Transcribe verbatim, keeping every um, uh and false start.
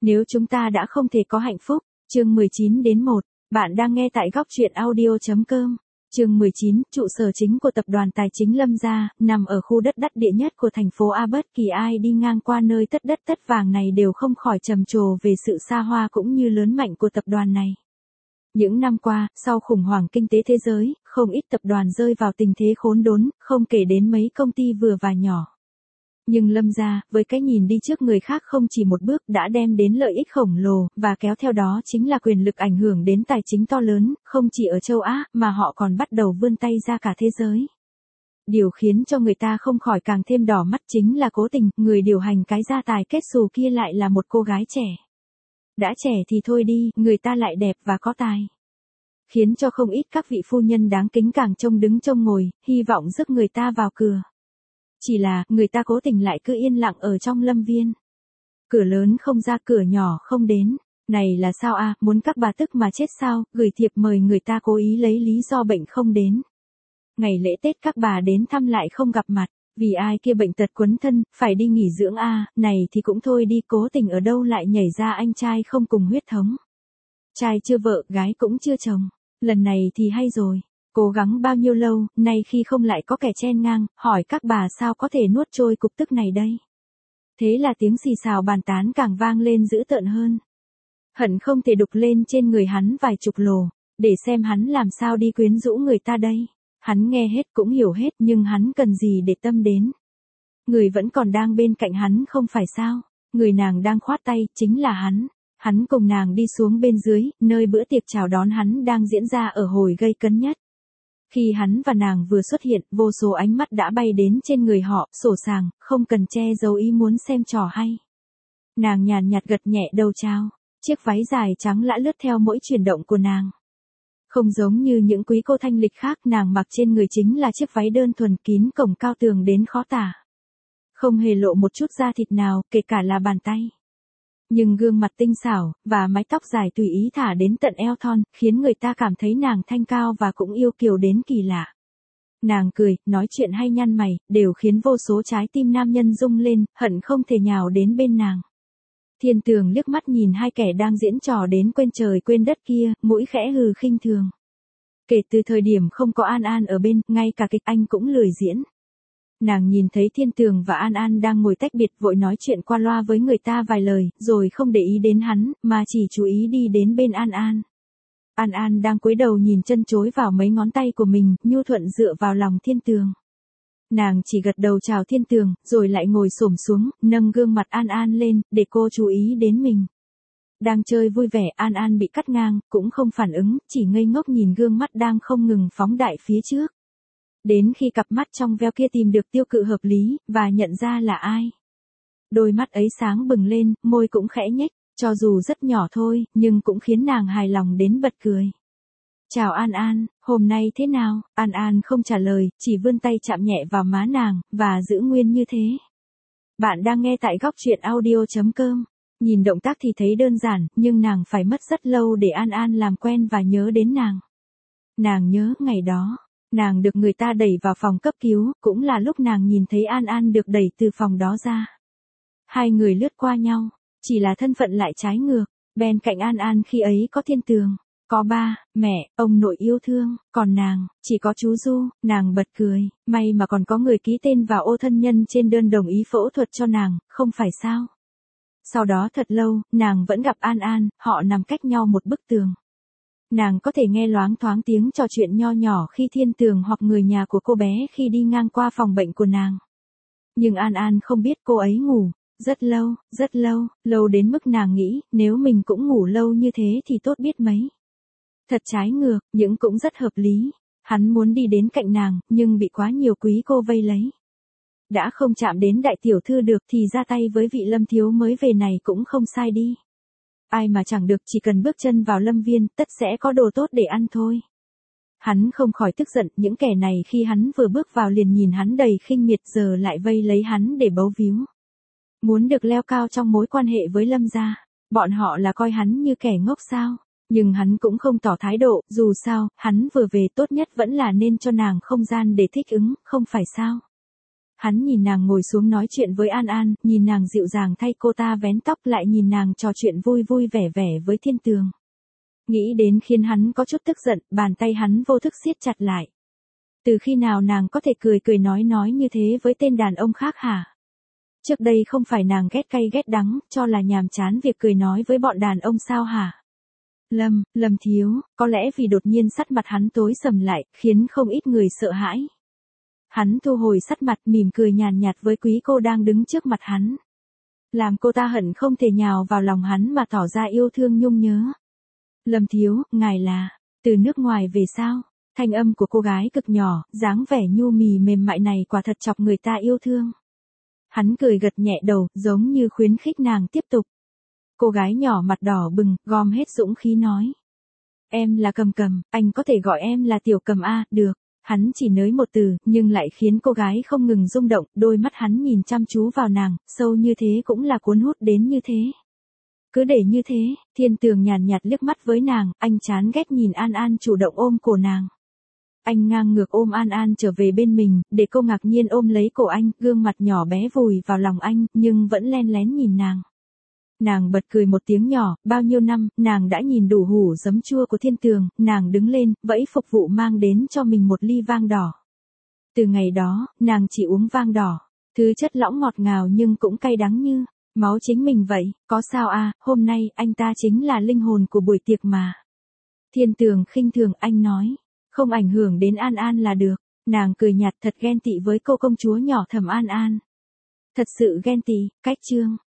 Nếu chúng ta đã không thể có hạnh phúc, chương mười chín đến một, bạn đang nghe tại góc truyện audio chấm com. Chương mười chín, trụ sở chính của tập đoàn tài chính Lâm gia, nằm ở khu đất đắt địa nhất của thành phố A. Bất kỳ ai đi ngang qua nơi tất đất tất vàng này đều không khỏi trầm trồ về sự xa hoa cũng như lớn mạnh của tập đoàn này. Những năm qua, sau khủng hoảng kinh tế thế giới, không ít tập đoàn rơi vào tình thế khốn đốn, không kể đến mấy công ty vừa và nhỏ. Nhưng Lâm gia, với cái nhìn đi trước người khác không chỉ một bước đã đem đến lợi ích khổng lồ, và kéo theo đó chính là quyền lực ảnh hưởng đến tài chính to lớn, không chỉ ở châu Á, mà họ còn bắt đầu vươn tay ra cả thế giới. Điều khiến cho người ta không khỏi càng thêm đỏ mắt chính là cố tình, người điều hành cái gia tài kết xù kia lại là một cô gái trẻ. Đã trẻ thì thôi đi, người ta lại đẹp và có tài. Khiến cho không ít các vị phu nhân đáng kính càng trông đứng trông ngồi, hy vọng rước người ta vào cửa. Chỉ là, người ta cố tình lại cứ yên lặng ở trong lâm viên. Cửa lớn không ra, cửa nhỏ không đến. Này là sao à, muốn các bà tức mà chết sao, gửi thiệp mời người ta cố ý lấy lý do bệnh không đến. Ngày lễ Tết các bà đến thăm lại không gặp mặt, vì ai kia bệnh tật quấn thân, phải đi nghỉ dưỡng a à, này thì cũng thôi đi, cố tình ở đâu lại nhảy ra anh trai không cùng huyết thống. Trai chưa vợ, gái cũng chưa chồng, lần này thì hay rồi. Cố gắng bao nhiêu lâu, nay khi không lại có kẻ chen ngang, hỏi các bà sao có thể nuốt trôi cục tức này đây. Thế là tiếng xì xào bàn tán càng vang lên dữ tợn hơn. Hận không thể đục lên trên người hắn vài chục lồ, để xem hắn làm sao đi quyến rũ người ta đây. Hắn nghe hết cũng hiểu hết nhưng hắn cần gì để tâm đến. Người vẫn còn đang bên cạnh hắn không phải sao, người nàng đang khoát tay, chính là hắn. Hắn cùng nàng đi xuống bên dưới, nơi bữa tiệc chào đón hắn đang diễn ra ở hồi gây cấn nhất. Khi hắn và nàng vừa xuất hiện, vô số ánh mắt đã bay đến trên người họ, sổ sàng, không cần che giấu ý muốn xem trò hay. Nàng nhàn nhạt gật nhẹ đầu chào, chiếc váy dài trắng lã lướt theo mỗi chuyển động của nàng. Không giống như những quý cô thanh lịch khác, nàng mặc trên người chính là chiếc váy đơn thuần kín cổng cao tường đến khó tả. Không hề lộ một chút da thịt nào, kể cả là bàn tay. Nhưng gương mặt tinh xảo, và mái tóc dài tùy ý thả đến tận eo thon, khiến người ta cảm thấy nàng thanh cao và cũng yêu kiều đến kỳ lạ. Nàng cười, nói chuyện hay nhăn mày, đều khiến vô số trái tim nam nhân rung lên, hận không thể nhào đến bên nàng. Thiên Tường liếc mắt nhìn hai kẻ đang diễn trò đến quên trời quên đất kia, mũi khẽ hừ khinh thường. Kể từ thời điểm không có An An ở bên, ngay cả kịch anh cũng lười diễn. Nàng nhìn thấy Thiên Tường và An An đang ngồi tách biệt vội nói chuyện qua loa với người ta vài lời, rồi không để ý đến hắn, mà chỉ chú ý đi đến bên An An. An An đang cúi đầu nhìn chân chối vào mấy ngón tay của mình, nhu thuận dựa vào lòng Thiên Tường. Nàng chỉ gật đầu chào Thiên Tường, rồi lại ngồi xổm xuống, nâng gương mặt An An lên, để cô chú ý đến mình. Đang chơi vui vẻ, An An bị cắt ngang, cũng không phản ứng, chỉ ngây ngốc nhìn gương mắt đang không ngừng phóng đại phía trước. Đến khi cặp mắt trong veo kia tìm được tiêu cự hợp lý, và nhận ra là ai. Đôi mắt ấy sáng bừng lên, môi cũng khẽ nhếch, cho dù rất nhỏ thôi, nhưng cũng khiến nàng hài lòng đến bật cười. Chào An An, hôm nay thế nào? An An không trả lời, chỉ vươn tay chạm nhẹ vào má nàng, và giữ nguyên như thế. Bạn đang nghe tại góc truyện audio chấm com. Nhìn động tác thì thấy đơn giản, nhưng nàng phải mất rất lâu để An An làm quen và nhớ đến nàng. Nàng nhớ ngày đó. Nàng được người ta đẩy vào phòng cấp cứu, cũng là lúc nàng nhìn thấy An An được đẩy từ phòng đó ra. Hai người lướt qua nhau, chỉ là thân phận lại trái ngược. Bên cạnh An An khi ấy có Thiên Tường, có ba, mẹ, ông nội yêu thương, còn nàng, chỉ có chú Du. Nàng bật cười, may mà còn có người ký tên vào ô thân nhân trên đơn đồng ý phẫu thuật cho nàng, không phải sao. Sau đó thật lâu, nàng vẫn gặp An An, họ nằm cách nhau một bức tường. Nàng có thể nghe loáng thoáng tiếng trò chuyện nho nhỏ khi Thiên Tường hoặc người nhà của cô bé khi đi ngang qua phòng bệnh của nàng. Nhưng An An không biết cô ấy ngủ, rất lâu, rất lâu, lâu đến mức nàng nghĩ, nếu mình cũng ngủ lâu như thế thì tốt biết mấy. Thật trái ngược, nhưng cũng rất hợp lý. Hắn muốn đi đến cạnh nàng, nhưng bị quá nhiều quý cô vây lấy. Đã không chạm đến đại tiểu thư được thì ra tay với vị Lâm thiếu mới về này cũng không sai đi. Ai mà chẳng được, chỉ cần bước chân vào lâm viên, tất sẽ có đồ tốt để ăn thôi. Hắn không khỏi tức giận, những kẻ này khi hắn vừa bước vào liền nhìn hắn đầy khinh miệt, giờ lại vây lấy hắn để bấu víu. Muốn được leo cao trong mối quan hệ với Lâm gia, bọn họ là coi hắn như kẻ ngốc sao? Nhưng hắn cũng không tỏ thái độ, dù sao, hắn vừa về tốt nhất vẫn là nên cho nàng không gian để thích ứng, không phải sao? Hắn nhìn nàng ngồi xuống nói chuyện với An An, nhìn nàng dịu dàng thay cô ta vén tóc, lại nhìn nàng trò chuyện vui vui vẻ vẻ với Thiên Tường. Nghĩ đến khiến hắn có chút tức giận, bàn tay hắn vô thức siết chặt lại. Từ khi nào nàng có thể cười cười nói nói như thế với tên đàn ông khác hả? Trước đây không phải nàng ghét cay ghét đắng, cho là nhàm chán việc cười nói với bọn đàn ông sao hả? Lâm, Lâm thiếu, có lẽ vì đột nhiên sắc mặt hắn tối sầm lại, khiến không ít người sợ hãi. Hắn thu hồi sắc mặt, mỉm cười nhàn nhạt với quý cô đang đứng trước mặt hắn. Làm cô ta hận không thể nhào vào lòng hắn mà tỏ ra yêu thương nhung nhớ. Lâm thiếu, ngài là, từ nước ngoài về sao? Thanh âm của cô gái cực nhỏ, dáng vẻ nhu mì mềm mại này quả thật chọc người ta yêu thương. Hắn cười gật nhẹ đầu, giống như khuyến khích nàng tiếp tục. Cô gái nhỏ mặt đỏ bừng, gom hết dũng khí nói. Em là Cầm Cầm, anh có thể gọi em là Tiểu Cầm a, được. Hắn chỉ nới một từ, nhưng lại khiến cô gái không ngừng rung động, đôi mắt hắn nhìn chăm chú vào nàng, sâu như thế cũng là cuốn hút đến như thế. Cứ để như thế, Thiên Tường nhàn nhạt liếc mắt với nàng, anh chán ghét nhìn An An chủ động ôm cổ nàng. Anh ngang ngược ôm An An trở về bên mình, để cô ngạc nhiên ôm lấy cổ anh, gương mặt nhỏ bé vùi vào lòng anh, nhưng vẫn len lén nhìn nàng. Nàng bật cười một tiếng nhỏ, bao nhiêu năm, nàng đã nhìn đủ hủ giấm chua của Thiên Tường, nàng đứng lên, vẫy phục vụ mang đến cho mình một ly vang đỏ. Từ ngày đó, nàng chỉ uống vang đỏ, thứ chất lỏng ngọt ngào nhưng cũng cay đắng như máu chính mình vậy, có sao à, hôm nay anh ta chính là linh hồn của buổi tiệc mà. Thiên Tường khinh thường anh nói, không ảnh hưởng đến An An là được, nàng cười nhạt thật ghen tị với cô công chúa nhỏ Thẩm An An. Thật sự ghen tị, cách chương.